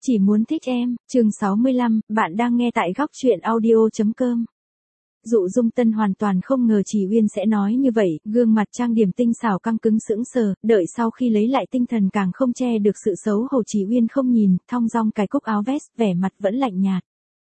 Chỉ muốn thích em, chương 65, bạn đang nghe tại góc truyện audio.com. Dụ Dung Tân hoàn toàn không ngờ Chỉ Uyên sẽ nói như vậy, gương mặt trang điểm tinh xảo căng cứng sững sờ, đợi sau khi lấy lại tinh thần càng không che được sự xấu hổ. Chỉ Uyên không nhìn, thong dong cài cúc áo vest, vẻ mặt vẫn lạnh nhạt.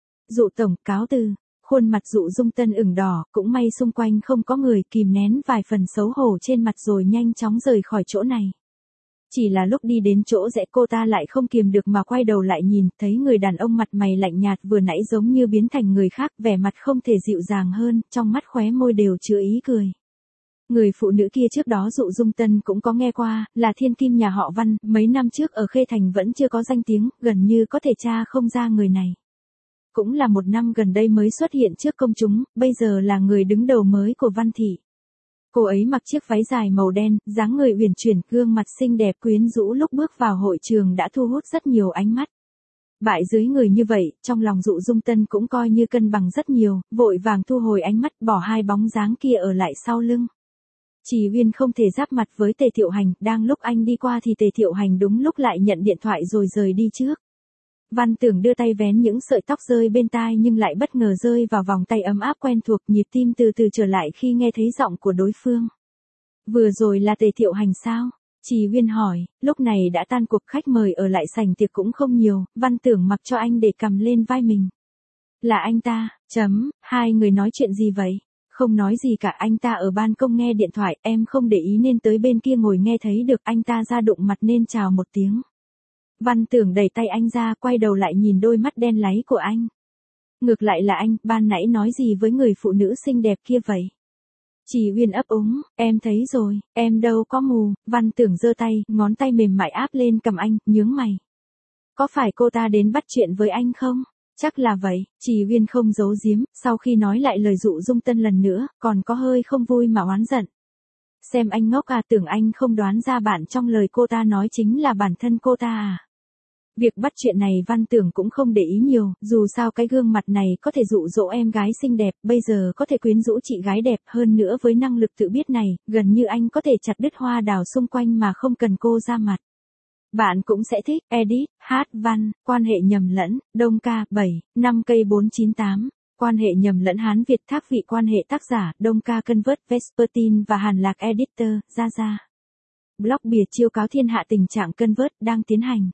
Dụ tổng, cáo từ. Khuôn mặt Dụ Dung Tân ửng đỏ, cũng may xung quanh không có người, kìm nén vài phần xấu hổ trên mặt rồi nhanh chóng rời khỏi chỗ này. Chỉ là lúc đi đến chỗ rẽ cô ta lại không kiềm được mà quay đầu lại nhìn, thấy người đàn ông mặt mày lạnh nhạt vừa nãy giống như biến thành người khác, vẻ mặt không thể dịu dàng hơn, trong mắt khóe môi đều chứa ý cười. Người phụ nữ kia trước đó Dụ Dung Tân cũng có nghe qua, là thiên kim nhà họ Văn, mấy năm trước ở Khê Thành vẫn chưa có danh tiếng, gần như có thể tra không ra người này. Cũng là một năm gần đây mới xuất hiện trước công chúng, bây giờ là người đứng đầu mới của Văn Thị. Cô ấy mặc chiếc váy dài màu đen, dáng người uyển chuyển, gương mặt xinh đẹp quyến rũ lúc bước vào hội trường đã thu hút rất nhiều ánh mắt. Bại dưới người như vậy, trong lòng Dụ Dung Tân cũng coi như cân bằng rất nhiều, vội vàng thu hồi ánh mắt, bỏ hai bóng dáng kia ở lại sau lưng. Chỉ Uyên không thể giáp mặt với Tề Thiệu Hành, đang lúc anh đi qua thì Tề Thiệu Hành đúng lúc lại nhận điện thoại rồi rời đi trước. Văn Tưởng đưa tay vén những sợi tóc rơi bên tai nhưng lại bất ngờ rơi vào vòng tay ấm áp quen thuộc, nhịp tim từ từ trở lại khi nghe thấy giọng của đối phương. Vừa rồi là Tề Thiệu Hành sao? Chỉ Uyên hỏi, lúc này đã tan cuộc, khách mời ở lại sảnh tiệc cũng không nhiều, Văn Tưởng mặc cho anh để cầm lên vai mình. Là anh ta, hai người nói chuyện gì vậy? Không nói gì cả, anh ta ở ban công nghe điện thoại, em không để ý nên tới bên kia ngồi nghe thấy được, anh ta ra đụng mặt nên chào một tiếng. Văn Tưởng đẩy tay anh ra, quay đầu lại nhìn đôi mắt đen láy của anh. Ngược lại là anh, ban nãy nói gì với người phụ nữ xinh đẹp kia vậy? Chỉ Uyên ấp úng, em thấy rồi, em đâu có mù. Văn Tưởng giơ tay, ngón tay mềm mại áp lên cằm anh, nhướng mày. Có phải cô ta đến bắt chuyện với anh không? Chắc là vậy. Chỉ Uyên không giấu giếm, sau khi nói lại lời Dụ Dung Tân lần nữa, còn có hơi không vui mà oán giận. Xem anh ngốc à, tưởng anh không đoán ra bạn trong lời cô ta nói chính là bản thân cô ta à? Việc bắt chuyện này Văn Tưởng cũng không để ý nhiều, dù sao cái gương mặt này có thể dụ dỗ em gái xinh đẹp, bây giờ có thể quyến rũ chị gái đẹp, hơn nữa với năng lực tự biết này, gần như anh có thể chặt đứt hoa đào xung quanh mà không cần cô ra mặt. Bạn cũng sẽ thích, edit, hát văn, quan hệ nhầm lẫn, Đông Ca, 7, 5 cây 498. Quan hệ nhầm lẫn Hán Việt, thác vị quan hệ tác giả, Đông Ca Convert, Vespertine và Hàn Lạc Editor, ra. Blog bìa chiêu cáo thiên hạ tình trạng Convert đang tiến hành.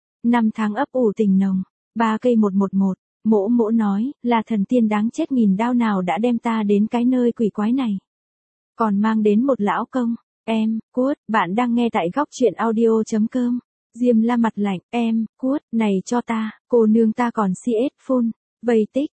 5 tháng ấp ủ tình nồng, 3 cây 111, mỗ nói, là thần tiên đáng chết nghìn đao nào đã đem ta đến cái nơi quỷ quái này. Còn mang đến một lão công, cuốt, bạn đang nghe tại góc truyện audio.com. Diêm La mặt lạnh, cuốt, này cho ta, cô nương ta còn CS full, vây tích,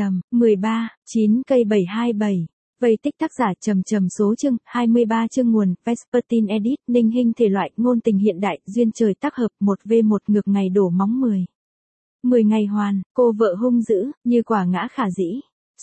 13, 9 cây 727. Vây tích tác giả số chương, 23 chương nguồn, Vespertine Edit, Ninh Hinh thể loại, ngôn tình hiện đại, duyên trời tác hợp, 1v1 ngược ngày đổ móng 10. 10 ngày hoàn, cô vợ hung dữ, như quả ngã khả dĩ.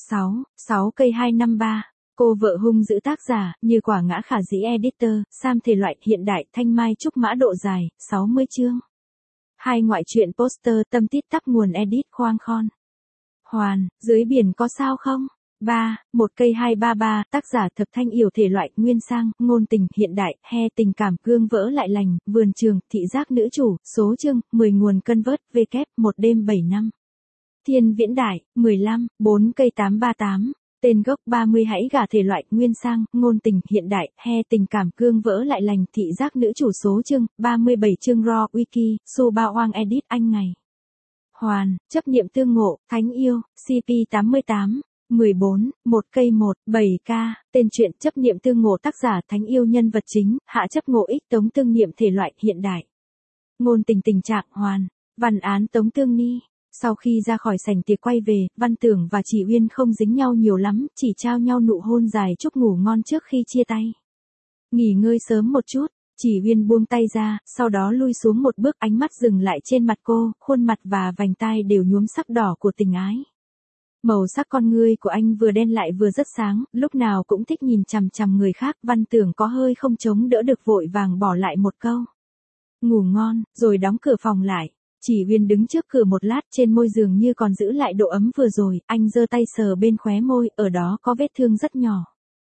6 cây 253. Cô vợ hung dữ tác giả, như quả ngã khả dĩ editor, Sam thể loại, hiện đại, thanh mai trúc mã độ dài, 60 chương. 2 ngoại truyện poster, tâm tít tắc nguồn edit, khoang khon. Hoàn, dưới biển có sao không? 1 cây 233, tác giả Thập Thanh Yểu thể loại, nguyên sang, ngôn tình, hiện đại, he tình cảm, gương vỡ lại lành, vườn trường, thị giác nữ chủ, số chương, 10 nguồn Convert, một đêm 7 năm. Thiên Viễn Đại, 15, 4 cây 838, tên gốc 30 hãy gả thể loại, nguyên sang, ngôn tình, hiện đại, he tình cảm, gương vỡ lại lành, thị giác nữ chủ, số chương, 37 chương raw, wiki, su ba oang edit, anh ngày. Hoàn, chấp niệm tương ngộ, thánh yêu, CP 88. 14, 1 cây 1, 7K, tên truyện chấp niệm tương ngộ tác giả thánh yêu nhân vật chính, hạ chấp ngộ ích tống tương niệm thể loại, hiện đại. Ngôn tình tình trạng, hoàn, văn án tống tương ni. Sau khi ra khỏi sảnh tiệc quay về, Văn Tưởng và Chỉ Uyên không dính nhau nhiều lắm, chỉ trao nhau nụ hôn dài chúc ngủ ngon trước khi chia tay. Nghỉ ngơi sớm một chút, Chỉ Uyên buông tay ra, sau đó lui xuống một bước, ánh mắt dừng lại trên mặt cô, khuôn mặt và vành tai đều nhuốm sắc đỏ của tình ái. Màu sắc con ngươi của anh vừa đen lại vừa rất sáng, lúc nào cũng thích nhìn chằm chằm người khác, Văn Tưởng có hơi không chống đỡ được vội vàng bỏ lại một câu. Ngủ ngon, rồi đóng cửa phòng lại. Chỉ Uyên đứng trước cửa một lát, trên môi dường như còn giữ lại độ ấm vừa rồi, anh giơ tay sờ bên khóe môi, ở đó có vết thương rất nhỏ.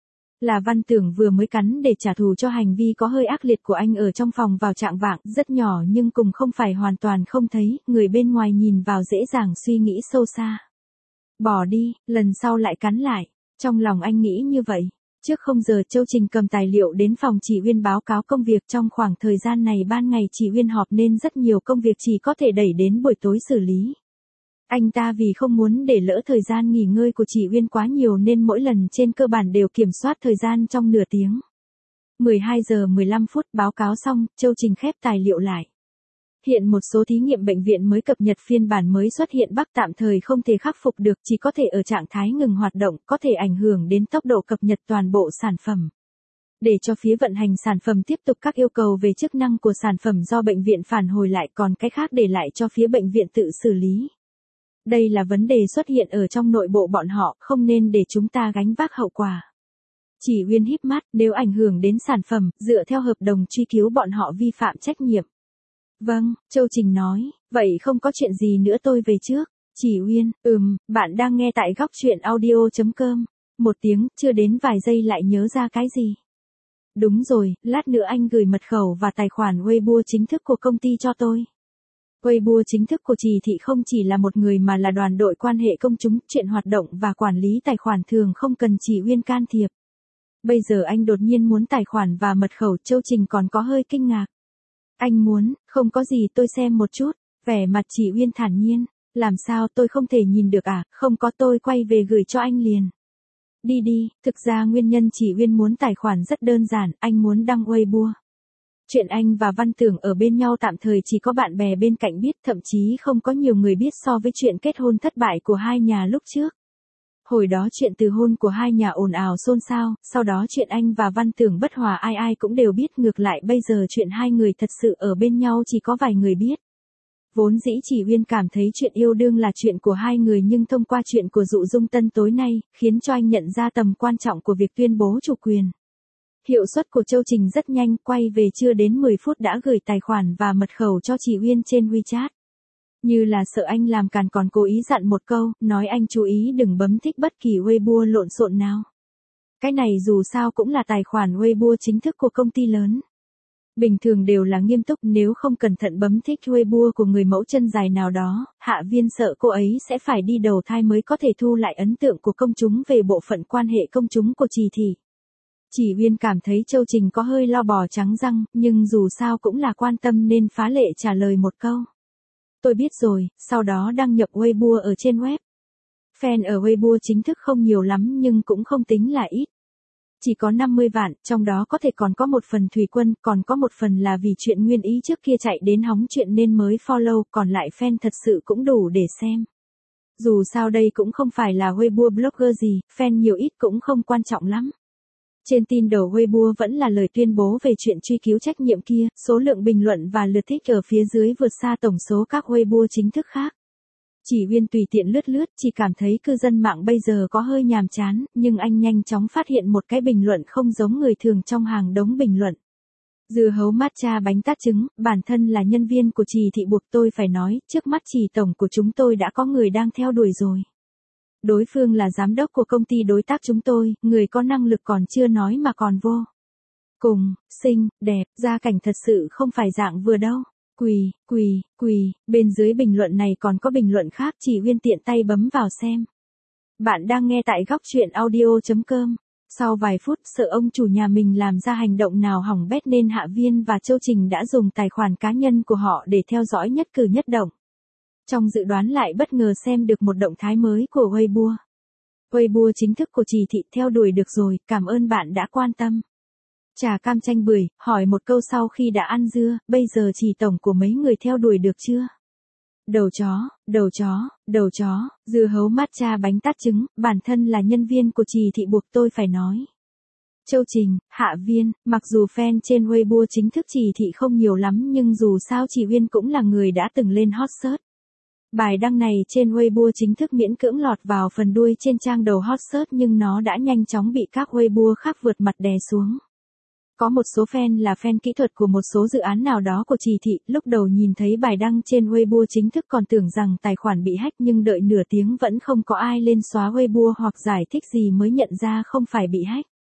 Là Văn Tưởng vừa mới cắn để trả thù cho hành vi có hơi ác liệt của anh ở trong phòng vào trạng vạng, rất nhỏ nhưng cùng không phải hoàn toàn không thấy, người bên ngoài nhìn vào dễ dàng suy nghĩ sâu xa. Bỏ đi, lần sau lại cắn lại. Trong lòng anh nghĩ như vậy. Trước không giờ Châu Trình cầm tài liệu đến phòng chị Uyên báo cáo công việc. Trong khoảng thời gian này ban ngày chị Uyên họp nên rất nhiều công việc chỉ có thể đẩy đến buổi tối xử lý. Anh ta vì không muốn để lỡ thời gian nghỉ ngơi của chị Uyên quá nhiều nên mỗi lần trên cơ bản đều kiểm soát thời gian trong nửa tiếng. 12 giờ 15 phút báo cáo xong, Châu Trình khép tài liệu lại. Hiện một số thí nghiệm bệnh viện mới cập nhật phiên bản mới xuất hiện bug tạm thời không thể khắc phục được, chỉ có thể ở trạng thái ngừng hoạt động, có thể ảnh hưởng đến tốc độ cập nhật toàn bộ sản phẩm. Để cho phía vận hành sản phẩm tiếp tục các yêu cầu về chức năng của sản phẩm do bệnh viện phản hồi lại, còn cái khác để lại cho phía bệnh viện tự xử lý. Đây là vấn đề xuất hiện ở trong nội bộ bọn họ, không nên để chúng ta gánh vác hậu quả. Chỉ Uyên híp mắt, nếu ảnh hưởng đến sản phẩm, dựa theo hợp đồng truy cứu bọn họ vi phạm trách nhiệm. Vâng, Châu Trình nói, vậy không có chuyện gì nữa tôi về trước. Chỉ Uyên, bạn đang nghe tại góc truyện audio.com. Một tiếng, chưa đến vài giây lại nhớ ra cái gì. Đúng rồi, lát nữa anh gửi mật khẩu và tài khoản Weibo chính thức của công ty cho tôi. Weibo chính thức của Trì Thị không chỉ là một người mà là đoàn đội quan hệ công chúng, chuyện hoạt động và quản lý tài khoản thường không cần Chỉ Uyên can thiệp. Bây giờ anh đột nhiên muốn tài khoản và mật khẩu, Châu Trình còn có hơi kinh ngạc. Anh muốn, không có gì tôi xem một chút, vẻ mặt Chỉ Uyên thản nhiên, làm sao tôi không thể nhìn được à, không có tôi quay về gửi cho anh liền. Đi, thực ra nguyên nhân Chỉ Uyên muốn tài khoản rất đơn giản, anh muốn đăng Weibo. Chuyện anh và Văn Tưởng ở bên nhau tạm thời chỉ có bạn bè bên cạnh biết, thậm chí không có nhiều người biết so với chuyện kết hôn thất bại của hai nhà lúc trước. Hồi đó chuyện từ hôn của hai nhà ồn ào xôn xao, sau đó chuyện anh và Văn Tưởng bất hòa ai cũng đều biết, ngược lại bây giờ chuyện hai người thật sự ở bên nhau chỉ có vài người biết. Vốn dĩ Chỉ Uyên cảm thấy chuyện yêu đương là chuyện của hai người, nhưng thông qua chuyện của Dụ Dung Tân tối nay, khiến cho anh nhận ra tầm quan trọng của việc tuyên bố chủ quyền. Hiệu suất của Châu Trình rất nhanh, quay về chưa đến 10 phút đã gửi tài khoản và mật khẩu cho Chỉ Uyên trên WeChat. Như là sợ anh làm càn còn cố ý dặn một câu, nói anh chú ý đừng bấm thích bất kỳ Weibo lộn xộn nào. Cái này dù sao cũng là tài khoản Weibo chính thức của công ty lớn. Bình thường đều là nghiêm túc, nếu không cẩn thận bấm thích Weibo của người mẫu chân dài nào đó, Hạ Viên sợ cô ấy sẽ phải đi đầu thai mới có thể thu lại ấn tượng của công chúng về bộ phận quan hệ công chúng của Trì Thị. Chỉ Uyên cảm thấy Châu Trình có hơi lo bò trắng răng, nhưng dù sao cũng là quan tâm nên phá lệ trả lời một câu. Tôi biết rồi, sau đó đăng nhập Weibo ở trên web. Fan ở Weibo chính thức không nhiều lắm nhưng cũng không tính là ít. Chỉ có 50 vạn, trong đó có thể còn có một phần thủy quân, còn có một phần là vì chuyện nguyên ý trước kia chạy đến hóng chuyện nên mới follow, còn lại fan thật sự cũng đủ để xem. Dù sao đây cũng không phải là Weibo blogger gì, fan nhiều ít cũng không quan trọng lắm. Trên tin đầu Weibo vẫn là lời tuyên bố về chuyện truy cứu trách nhiệm kia, số lượng bình luận và lượt thích ở phía dưới vượt xa tổng số các Weibo chính thức khác. Chỉ Uyên tùy tiện lướt, chỉ cảm thấy cư dân mạng bây giờ có hơi nhàm chán, nhưng anh nhanh chóng phát hiện một cái bình luận không giống người thường trong hàng đống bình luận. Dưa hấu matcha bánh tát trứng, bản thân là nhân viên của Trì Thị buộc tôi phải nói, trước mắt Trì tổng của chúng tôi đã có người đang theo đuổi rồi. Đối phương là giám đốc của công ty đối tác chúng tôi, người có năng lực còn chưa nói mà còn vô cùng xinh, đẹp, gia cảnh thật sự không phải dạng vừa đâu. Quỳ, bên dưới bình luận này còn có bình luận khác, Chỉ Uyên tiện tay bấm vào xem. Bạn đang nghe tại góc truyện audio.com. Sau vài phút sợ ông chủ nhà mình làm ra hành động nào hỏng bét nên Hạ Viên và Châu Trình đã dùng tài khoản cá nhân của họ để theo dõi nhất cử nhất động. Trong dự đoán lại bất ngờ xem được một động thái mới của Weibo. Weibo chính thức của Trì Thị theo đuổi được rồi, cảm ơn bạn đã quan tâm. Trà cam chanh bưởi, hỏi một câu sau khi đã ăn dưa, bây giờ Trì tổng của mấy người theo đuổi được chưa? Đầu chó, dưa hấu matcha bánh tát trứng, bản thân là nhân viên của Trì Thị buộc tôi phải nói. Châu Trình, Hạ Viên, mặc dù fan trên Weibo chính thức Trì Thị không nhiều lắm nhưng dù sao Chỉ Uyên cũng là người đã từng lên hot search. Bài đăng này trên Weibo chính thức miễn cưỡng lọt vào phần đuôi trên trang đầu hot search nhưng nó đã nhanh chóng bị các Weibo khác vượt mặt đè xuống. Có một số fan là fan kỹ thuật của một số dự án nào đó của Trì Thị, lúc đầu nhìn thấy bài đăng trên Weibo chính thức còn tưởng rằng tài khoản bị hack nhưng đợi nửa tiếng vẫn không có ai lên xóa Weibo hoặc giải thích gì mới nhận ra không phải bị hack.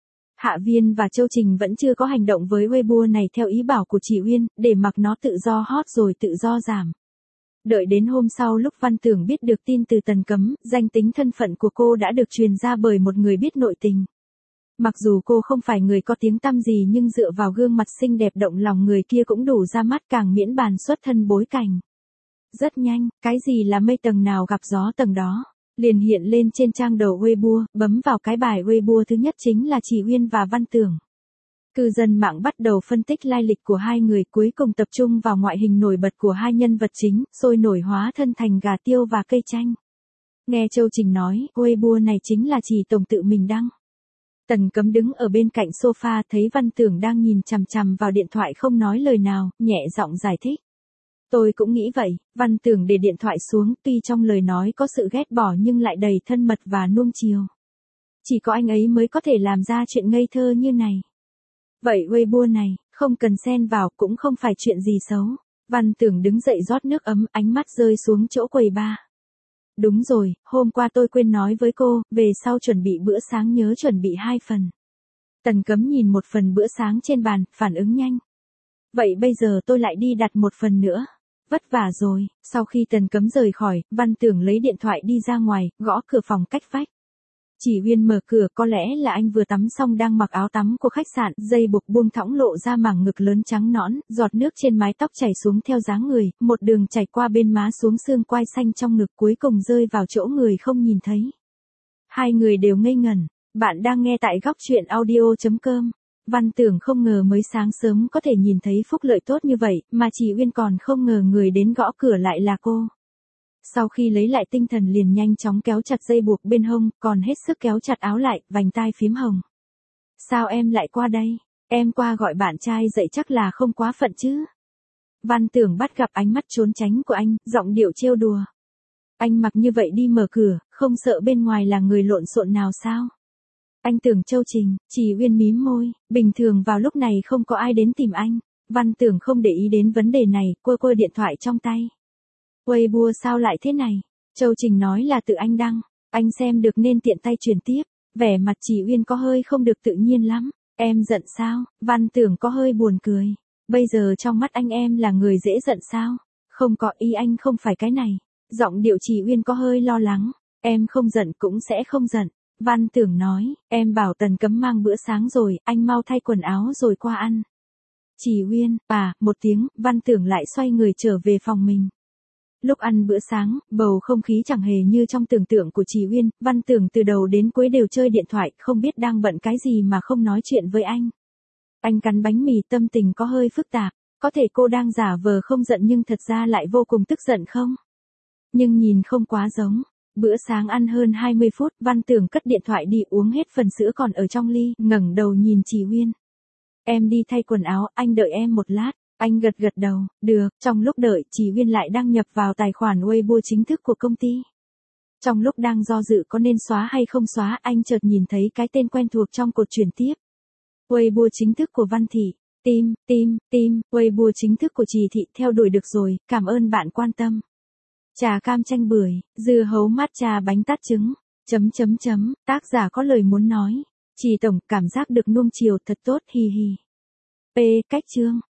Hạ Viên và Châu Trình vẫn chưa có hành động với Weibo này theo ý bảo của chị Uyên, để mặc nó tự do hot rồi tự do giảm. Đợi đến hôm sau lúc Văn Tưởng biết được tin từ Tần Cấm, danh tính thân phận của cô đã được truyền ra bởi một người biết nội tình. Mặc dù cô không phải người có tiếng tăm gì nhưng dựa vào gương mặt xinh đẹp động lòng người kia cũng đủ ra mắt, càng miễn bàn xuất thân bối cảnh. Rất nhanh, cái gì là mây tầng nào gặp gió tầng đó, liền hiện lên trên trang đầu Weibo, bấm vào cái bài Weibo thứ nhất chính là chị Uyên và Văn Tưởng. Cư dân mạng bắt đầu phân tích lai lịch của hai người, cuối cùng tập trung vào ngoại hình nổi bật của hai nhân vật chính, sôi nổi hóa thân thành gà tiêu và cây chanh. Nghe Châu Trình nói, Weibo này chính là chị tổng tự mình đăng. Tần Cấm đứng ở bên cạnh sofa thấy Văn Tưởng đang nhìn chằm chằm vào điện thoại không nói lời nào, nhẹ giọng giải thích. Tôi cũng nghĩ vậy, Văn Tưởng để điện thoại xuống, tuy trong lời nói có sự ghét bỏ nhưng lại đầy thân mật và nuông chiều. Chỉ có anh ấy mới có thể làm ra chuyện ngây thơ như này. Vậy Weibo này, không cần xen vào cũng không phải chuyện gì xấu. Văn Tưởng đứng dậy rót nước ấm, ánh mắt rơi xuống chỗ quầy bar. Đúng rồi, hôm qua tôi quên nói với cô, về sau chuẩn bị bữa sáng nhớ chuẩn bị 2 phần. Tần Cấm nhìn một phần bữa sáng trên bàn, phản ứng nhanh. Vậy bây giờ tôi lại đi đặt một phần nữa. Vất vả rồi. Sau khi Tần Cấm rời khỏi, Văn Tưởng lấy điện thoại đi ra ngoài, gõ cửa phòng cách vách. Chỉ Uyên mở cửa, có lẽ là anh vừa tắm xong đang mặc áo tắm của khách sạn, dây buộc buông thõng lộ ra mảng ngực lớn trắng nõn, giọt nước trên mái tóc chảy xuống theo dáng người, một đường chảy qua bên má xuống xương quai xanh trong ngực cuối cùng rơi vào chỗ người không nhìn thấy. Hai người đều ngây ngẩn. Bạn đang nghe tại góc truyện audio.com. Văn Tưởng không ngờ mới sáng sớm có thể nhìn thấy phúc lợi tốt như vậy, mà chị Uyên còn không ngờ người đến gõ cửa lại là cô. Sau khi lấy lại tinh thần liền nhanh chóng kéo chặt dây buộc bên hông, còn hết sức kéo chặt áo lại, vành tai phím hồng. Sao em lại qua đây? Em qua gọi bạn trai dậy chắc là không quá phận chứ? Văn Tưởng bắt gặp ánh mắt trốn tránh của anh, giọng điệu trêu đùa. Anh mặc như vậy đi mở cửa, không sợ bên ngoài là người lộn xộn nào sao? Anh tưởng Châu Trình, chị Uyên mím môi, bình thường vào lúc này không có ai đến tìm anh. Văn Tưởng không để ý đến vấn đề này, quơ điện thoại trong tay. Weibo sao lại thế này? Châu Trình nói là tự anh đăng, anh xem được nên tiện tay truyền tiếp. Vẻ mặt chị Uyên có hơi không được tự nhiên lắm. Em giận sao? Văn Tưởng có hơi buồn cười. Bây giờ trong mắt anh em là người dễ giận sao? Không có, ý anh không phải cái này. Giọng điệu chị Uyên có hơi lo lắng. Em không giận cũng sẽ không giận. Văn Tưởng nói, em bảo Tần Cấm mang bữa sáng rồi, anh mau thay quần áo rồi qua ăn. Chị Uyên, một tiếng, Văn Tưởng lại xoay người trở về phòng mình. Lúc ăn bữa sáng, bầu không khí chẳng hề như trong tưởng tượng của chị Uyên, Văn Tưởng từ đầu đến cuối đều chơi điện thoại, không biết đang bận cái gì mà không nói chuyện với anh. Anh cắn bánh mì, tâm tình có hơi phức tạp, có thể cô đang giả vờ không giận nhưng thật ra lại vô cùng tức giận không? Nhưng nhìn không quá giống. Bữa sáng ăn hơn 20 phút, Văn Tưởng cất điện thoại đi uống hết phần sữa còn ở trong ly, ngẩng đầu nhìn chị Uyên. Em đi thay quần áo, anh đợi em một lát. Anh gật đầu, được. Trong lúc đợi, chị Uyên lại đăng nhập vào tài khoản Weibo chính thức của công ty. Trong lúc đang do dự có nên xóa hay không xóa, anh chợt nhìn thấy cái tên quen thuộc trong cột chuyển tiếp. Weibo chính thức của Văn Thị. Tim, Weibo chính thức của chị Thị, theo đuổi được rồi, cảm ơn bạn quan tâm. Trà cam chanh bưởi, dưa hấu matcha bánh tát trứng. Tác giả có lời muốn nói. Chị tổng, cảm giác được nuông chiều thật tốt, hi hi. Cách chương.